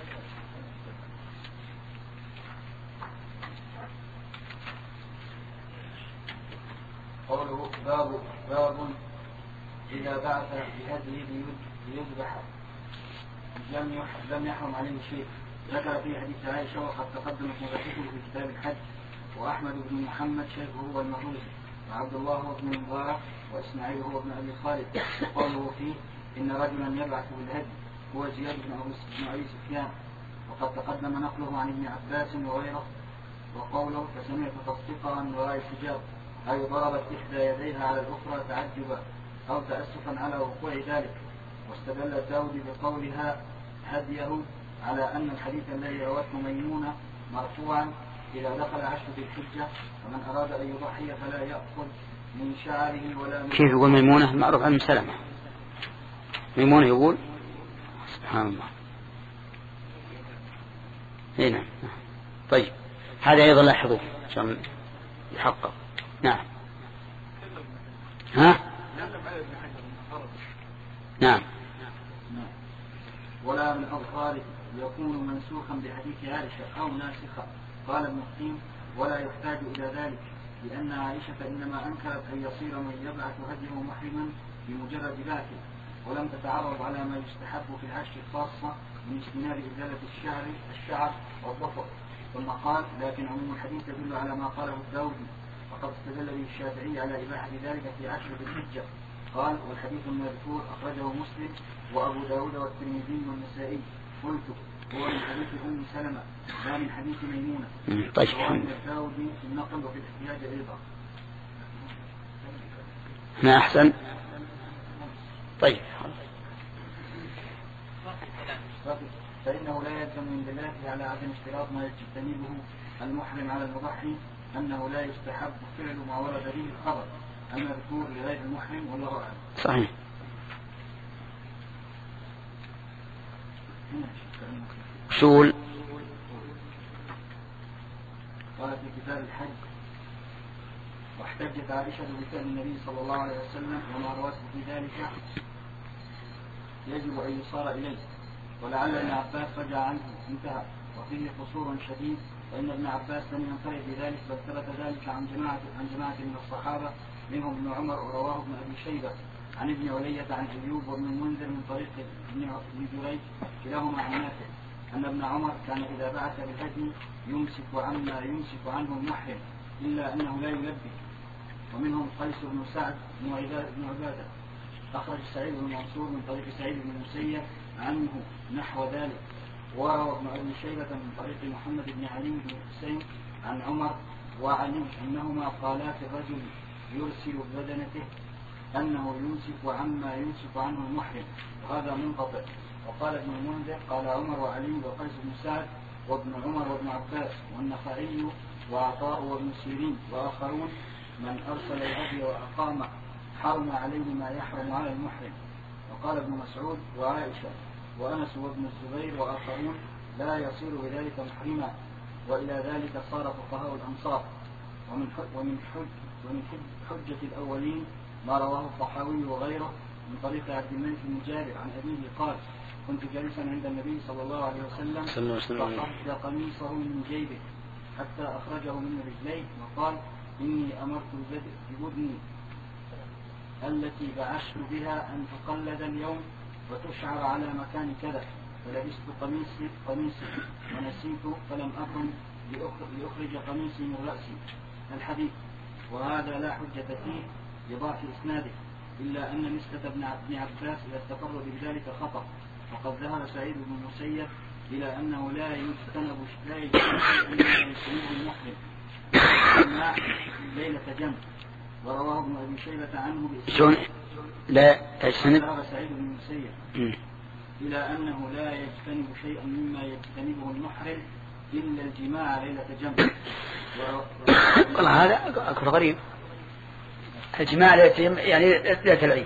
قوله باب باب إذا بعث بهديه ليذبح لم لم يحرم عليه شيء. ذكر في حديث عائشة وقد تقدمت مباحثه في كتاب الحج. وأحمد بن محمد شيخه هو المروزي، وعبد الله هو ابن المبارك، وإسماعيل هو ابن أبي خالد. وقوله فيه إن رجلا يبعث بالهدي هو زياد بن أبي سفيان، وقد تقدم نقله عن ابن عباس وغيره. وقوله فسمعت تصديقها من وراء الحجاب، أي ضربت إحدى يديها على الأخرى تعجبا أو تأسفا على وقوع ذلك. واستدل الداودي بقولها هديه على أن الحديث الذي روته ميمونة مرفوعا إذا دخل عشر ذي الحجة ومن أراد أن يضحي فلا يأخذ من شعره ولا من كيف يقول ميمونة؟ معروف عن سلمة. ميمونة يقول سبحان الله. هنا طيب هذا أيضا لاحظوه عشان يحقق. نعم ها نعم. ولا من أظهاره يكون منسوخا بحديث عائشة أو ناسخا. قال ابن القيم ولا يحتاج إلى ذلك، لأن عائشة إنما أنكرت أن يصير من يبعث هديه محرما بمجرد بعثه، ولم تتعرض على ما يستحب في العشر الخاصة من استناد إزالة الشعر الشعر والظفر. ثم قال لكن عموم الحديث يدل على ما قاله الداودي، وقد استدل به الشافعي على إباحة ذلك في عشر ذي الحجة. قال والحديث المذكور أخرجه مسلم وأبو داود والترمذي والنسائي. قلت هو من حديث أم سلمة لا من حديث ميمونة. طيب وعن الداودي في النقل وفي الاحتياج أيضا. ما أحسن. طيب فإنه لا يلزم من دلالته على عدم اشتراط ما يجتنبه المحرم على المضحي أنه لا يستحب فعل ما ورد به الخبر المذكور لغير المحرم والله أعلم. صحيح. شول قال في كتاب الحج واحتجت عائشة بفعل النبي صلى الله عليه وسلم وما رواه في ذلك يجب أن يصار إليه، ولعل ابن عباس رجع عنه انتهى. وفيه قصور شديد، فإن ابن عباس لم ينفرد بذلك بل ثبت ذلك عن جماعة عن جماعة من الصحابة منهم ابن عمر ورواه ابن أبي شيبة عن ابن علية عن أيوب وابن المنذر من طريق ابن جريج كلاهما عن نافع أن ابن عمر كان إذا بعث بالهدي يمسك عما يمسك عنه المحرم إلا أنه لا يلبي. ومنهم قيس بن سعد بن عبادة أخرج سعيد بن منصور من طريق سعيد بن المسيب عنه نحو ذلك. وروى ابن أبي شيبة من طريق محمد بن علي بن حسين عن عمر وعلي أنهما قالا في الرجل يرسل بدنته أنه يمسك عما يمسك عنه المحرم، وهذا منقطع. وقال ابن المنذر قال عمر وعلي وقيس بن سعد وابن عمر وابن عباس والنخعي وعطاء وابن سيرين وآخرون من أرسل الهدي وأقام حرم عليه ما يحرم على المحرم. وقال ابن مسعود وعائشة وأنس وابن الزبير وآخرون لا يصير بذلك محرما. وإلى ذلك صار فقهاء الأمصار. ومن ومن حج ومن حجة الأولين ما رواه الطحاوي وغيره من طريق عبد الملك بن جابر عن أبيه قال كنت جالسا عند النبي صلى الله عليه وسلم فأخرج قميصه من جيبه حتى أخرجه من رجليه وقال إني أمرت ببدني التي بعشت بها أن تقلد اليوم وتشعر على مكان كذا، فلبست قميصي قميصي ونسيت فلم أكن لأخرج قميصي من رأسي. الحديث وهذا لا حجة فيه لضعف إسناده، إلا أن نسبة ابن عباس إلى التفرد بذلك خطأ. وقد ذهب سعيد بن المسيب إلى أنه لا يجتنب لا يجتنب المحرم ليلة جمع. ورواه ابن أبي شيبة عنه بإسناد لا تجتنب. ذهب سعيد بن المسيب إلى أنه لا يجتنب شيئا مما يجتنبه المحرم إلا الجماع ليلة جمع. والله هذا أكبر غريب. الجماع ليلة يعني ليلة العيد.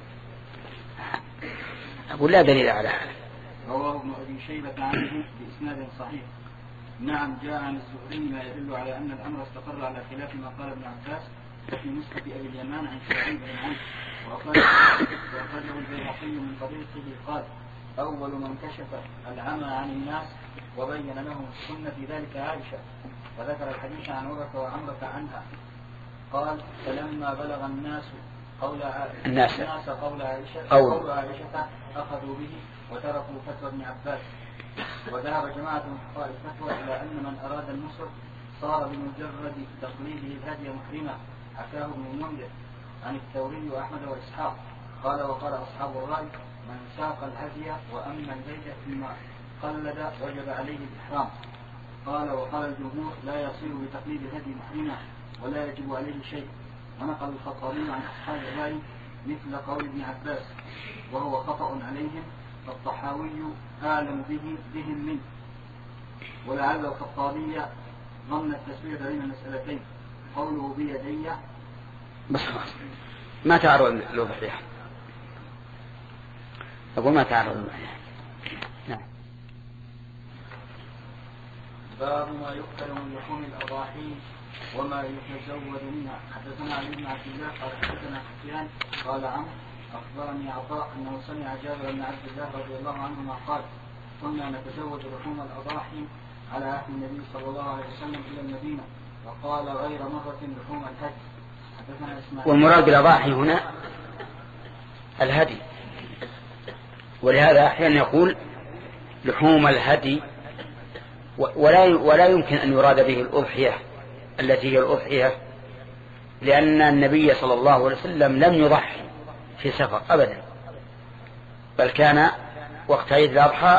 أقول لا دليل على هذا. رواه ابن أبي شيبة عنه بإسناد صحيح. نعم جاء عن الزهري ما يدل على أن الأمر استقر على خلاف ما قال ابن عباس وفي نسخة أبي اليمان عن شعيب بن عنه. وأخرجه البيهقي من طريقه قال أول من كشف العمى عن الناس وبين لهم السنة في ذلك عائشة. وذكر الحديث عن عروة وعمرة عنها قال فلما بلغ الناس قول عائشة الناس, الناس قول عائشة قول. قول عائشة أخذوا به وتركوا فتوى ابن عباس. وذهب جماعة من فقهاء الفتوى إلى أن من أراد النصر صار بمجرد تقليده الهدي محرما، حكاه ابن المنذر عن الثوري وأحمد وإسحاق. قال وقال أصحاب الرأي من ساق الهدي وأما البيت ثم قلد وجب عليه الإحرام. قال وقال الجمهور لا يصير بتقليد الهدي محرما ولا يجب عليه شيء. ونقل الخطابي عن أصحاب الرأي مثل قول ابن عباس وهو خطأ عليهم، فالطحاوي أعلم به بهم منه. ولعل الخطابي ضمن التسوية بين المسألتين قوله بيدي بس ما تعرض الأضحية، أقول ما تعرض الأضحية. نعم. باب ما يؤكل من لحوم الأضاحي وما يتزود منها. حدثنا علي بن عبد الله قال حدثنا سفيان قال عمرو أخبرني عطاء أنه سمع جابر بن عبد الله رضي الله عنهما قال كنا نتزود لحوم الأضاحي على عهد النبي صلى الله عليه وسلم إلى المدينة، وقال غير مرة لحوم الهدي. حدثنا إسماعيل. والمراد بالأضاحي هنا الهدي، ولهذا أحيانا يقول لحوم الهدي، ولا ولا يمكن أن يراد به الأضحية التي هي الأضحية، لأن النبي صلى الله عليه وسلم لم يضحي في سفر أبدا، بل كان وقت عيد الأضحى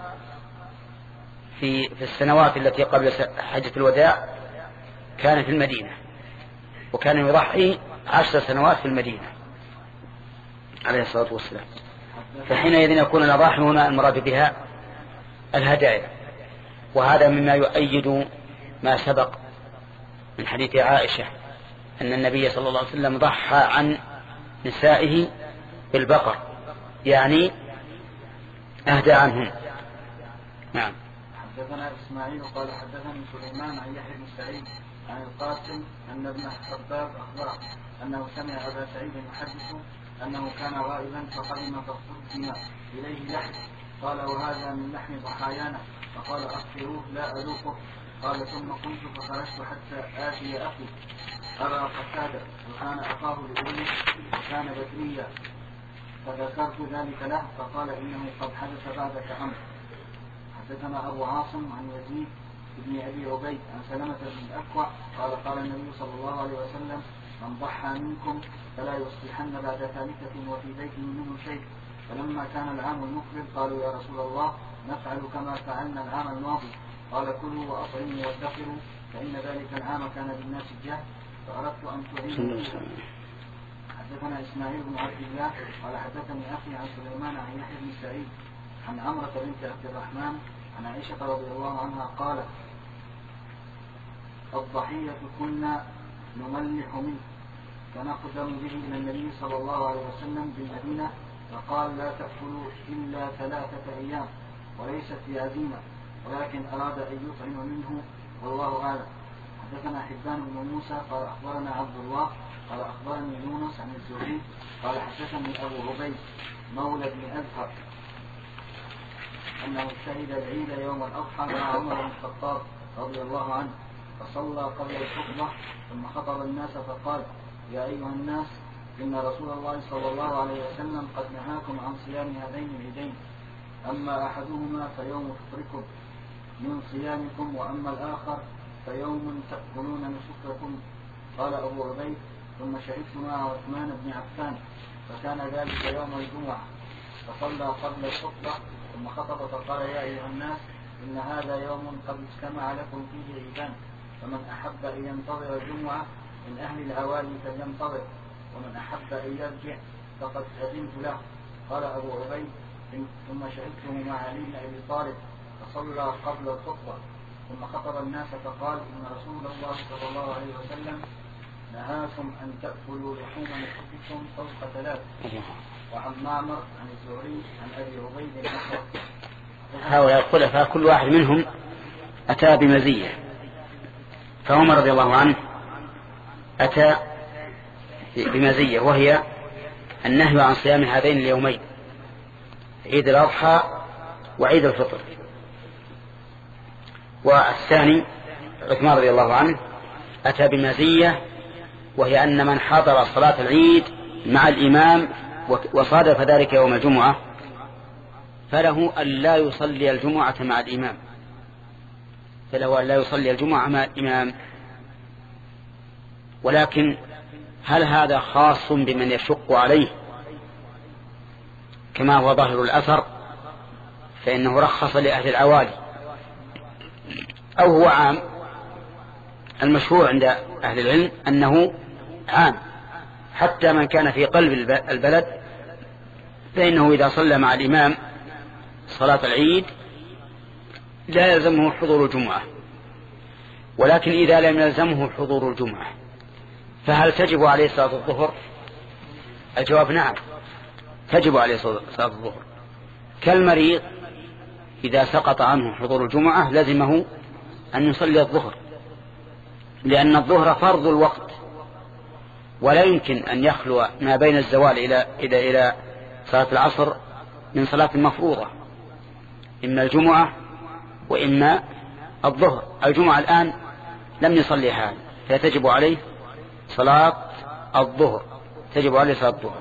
في في السنوات التي قبل حجة الوداع كان في المدينة، وكان يضحي عشر سنوات في المدينة عليه الصلاة والسلام. فحينئذ يكون الأضاحي هنا المراد بها الهدايا، وهذا مما يؤيد ما سبق من حديث عائشة أن النبي صلى الله عليه وسلم ضحى عن نسائه بالبقر، يعني أهدى عنهم. نعم. حدثنا إسماعيل قال حدثني سليمان عن يحيى بن سعيد عن القاسم أن ابن الخباب أخبره أنه سمع أبا سعيد يحدث أنه كان غائبا فقدم فقدم إليه لحم، قال وهذا من لحم ضحايانا، فقال أخبروه لا أذوقه. قال ثم قمت فخرجت حتى آتي أخي أبا قتادة وكان أخاه لأمه وكان بدريا، فذكرت ذلك له فقال إنه قد حدث بعدك أمر. حدثنا أبو عاصم عن يزيد بن أبي عبيد عن سلمة بن الأكوع قال قال النبي صلى الله عليه وسلم من ضحى منكم فلا يصلحن بعد ثالثة وفي بيته منه شيء. فلما كان العام المقبل قالوا يا رسول الله نفعل كما فعلنا العام الماضي، قال كلوا وأطعموا وادخروا فإن ذلك العام كان للناس جهل فأردت أن تعينوا. حدثنا إسماعيل بن عبد الله قال حدثني أخي عن سليمان عن يحيى بن سعيد عن عمرة بنت عبد الرحمن عن عائشة رضي الله عنها قالت الضحية كنا نملح منه فنقدم به إلى النبي صلى الله عليه وسلم بالمدينة فقال لا تأكلوا إلا ثلاثة أيام وليست في عزيمة، ولكن أراد أن يطعم منه والله أعلم. حدثنا حبان بن موسى قال أخبرنا عبد الله قال أخبرني يونس عن الزهري قال حدثني أبو عبيد مولى بن أزهر أنه شهد العيد يوم الأضحى مع عمر بن الخطاب رضي الله عنه، فصلى قبل الخطبة ثم خطب الناس فقال يا أيها الناس إن رسول الله صلى الله عليه وسلم قد نهاكم عن صيام هذين العيدين، أما أحدهما فيوم فطركم من صيامكم وأما الآخر فيوم تأكلون نسككم. قال أبو عبيد ثم شهدت مع عثمان بن عفان فكان ذلك يوم الجمعة، فصلى قبل الخطبة ثم خطب فقال يا أيها الناس إن هذا يوم قد اجتمع لكم فيه عيدان، فمن أحب أن ينتظر الجمعة من أهل العوالي فلينتظر، ومن أحب أن يرجع فقد أذنت له. قال أبو عبيد ثم شهدته مع علي بن أبي طالب فصلى قبل الخطبة ثم خطب الناس فقال إن رسول الله صلى الله عليه وسلم نهاكم أن تأكلوا لحوم نسككم فوق ثلاث. وعن معمر عن الزهري عن أبي عبيد الأخر. هؤلاء الخلفاء كل واحد منهم أتى بمزية، فعمر رضي الله عنه أتى بمزية وهي النهي عن صيام هذين اليومين عيد الأضحى وعيد الفطر. والثاني عثمان رضي الله عنه أتى بمزية وهي أن من حضر صلاة العيد مع الإمام وصادف ذلك يوم الجمعة فله أن لا يصلي الجمعة مع الإمام فله أن لا يصلي الجمعة مع الإمام. ولكن هل هذا خاص بمن يشق عليه كما هو ظاهر الأثر فإنه رخص لأهل العوالي، أو هو عام؟ المشهور عند أهل العلم أنه عام، حتى من كان في قلب البلد فإنه إذا صلى مع الإمام صلاة العيد لا يلزمه حضور الجمعة. ولكن إذا لم يلزمه حضور الجمعة فهل تجب عليه صلاة الظهر؟ الجواب نعم، تجب عليه صلاة الظهر. كالمريض إذا سقط عنه حضور الجمعة لزمه أن يصلي الظهر، لأن الظهر فرض الوقت، ولا يمكن أن يخلو ما بين الزوال إلى إلى إلى صلاة العصر من صلاة مفروضة، إما الجمعة وإما الظهر. الجمعة الآن لم يصليها فتجب عليه صلاة الظهر، تجب عليه صلاة الظهر.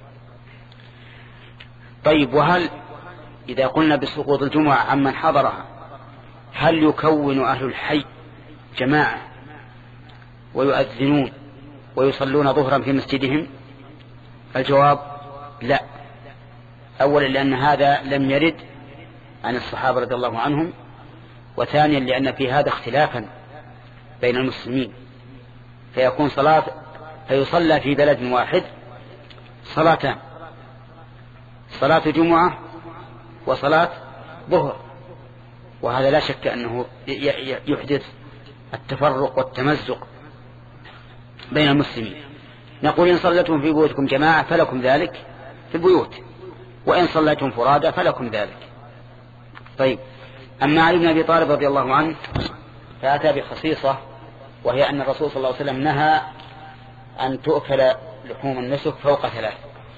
طيب، وهل إذا قلنا بسقوط الجمعة عمن حضرها هل يكون أهل الحي جماعة ويؤذنون ويصلون ظهرا في مسجدهم؟ الجواب لا. أولا لأن هذا لم يرد عن الصحابة رضي الله عنهم، وثانيا لأن في هذا اختلافا بين المسلمين، فيكون صلاة فيصلى في بلد واحد صلاتان، صلاة جمعة وصلاة ظهر، وهذا لا شك أنه يحدث التفرق والتمزق بين المسلمين. نقول إن صليتم في بيوتكم جماعة فلكم ذلك في البيوت، وإن صليتم فرادى فلكم ذلك. طيب، أما علي بن أبي طالب رضي الله عنه فأتى بخصيصة، وهي أن الرسول صلى الله عليه وسلم نهى أن تؤكل لحوم النسك فوق ثلاث،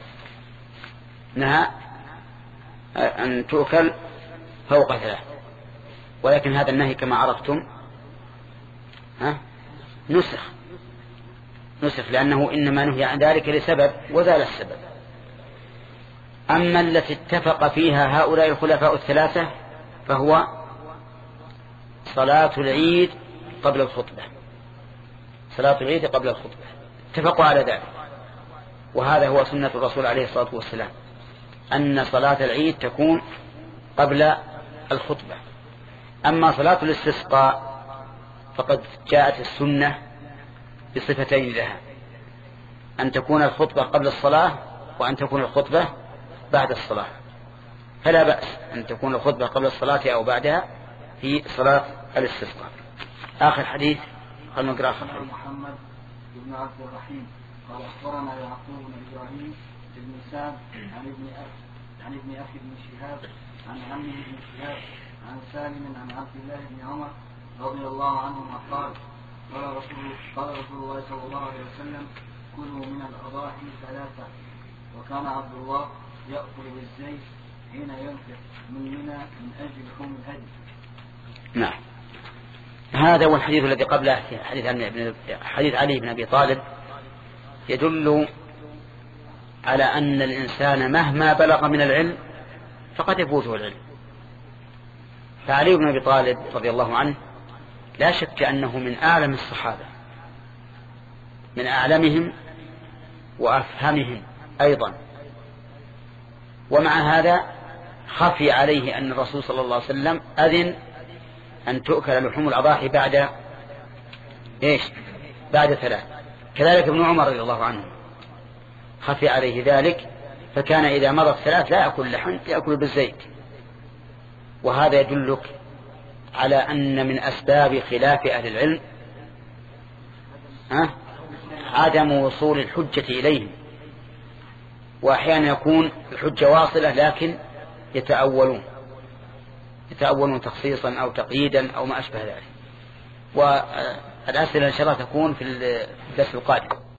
نهى أن تؤكل فوق ثلاث، ولكن هذا النهي كما عرفتم ها نسخ نسخ لأنه إنما نهي عن ذلك لسبب وزال السبب. أما التي اتفق فيها هؤلاء الخلفاء الثلاثة فهو صلاة العيد قبل الخطبة، صلاة العيد قبل الخطبة اتفقوا على ذلك، وهذا هو سنة الرسول عليه الصلاة والسلام، أن صلاة العيد تكون قبل الخطبة. أما صلاة الاستسقاء فقد جاءت السنة بصفتين لها، أن تكون الخطبة قبل الصلاة وأن تكون الخطبة بعد الصلاة، فلا بأس أن تكون الخطبة قبل الصلاة أو بعدها في صلاة الاستسقاء. آخر حديث قال نقرأ آخر حديث. محمد بن عبد الرحيم قال أخبرنا يعقوب بن إبراهيم بن سعد عن ابن أخي عن ابن أخي بن شهاب عن عمه بن شهاب عن سالم عن عبد الله بن عمر رضي الله عنهما قال قال رسول قال رسول الله صلى الله عليه وسلم كلوا من الأضاحي ثلاثة، وكان عبد الله يأكل بالزيت حين ينفق من منى من أجل لحوم الهدي. نعم، هذا هو الحديث الذي قبله، حديث حديث علي بن أبي طالب، يدل على أن الإنسان مهما بلغ من العلم فقد يفوته العلم. فعلي بن أبي طالب رضي الله عنه لا شك أنه من أعلم الصحابة، من أعلمهم وأفهمهم أيضا، ومع هذا خفي عليه أن الرسول صلى الله عليه وسلم أذن أن تؤكل لحوم الأضاحي بعد إيش؟ بعد ثلاث. كذلك ابن عمر رضي الله عنه خفي عليه ذلك، فكان إذا مضت ثلاث لا يأكل لحم، يأكل بالزيت. وهذا يدلك على أن من أسباب خلاف أهل العلم ها؟ عدم وصول الحجة إليهم، وأحيانا يكون الحجة واصلة لكن يتأولون يتأولون تخصيصا أو تقييدا أو ما أشبه ذلك. والأسئلة إن شاء الله تكون في الدرس القادم.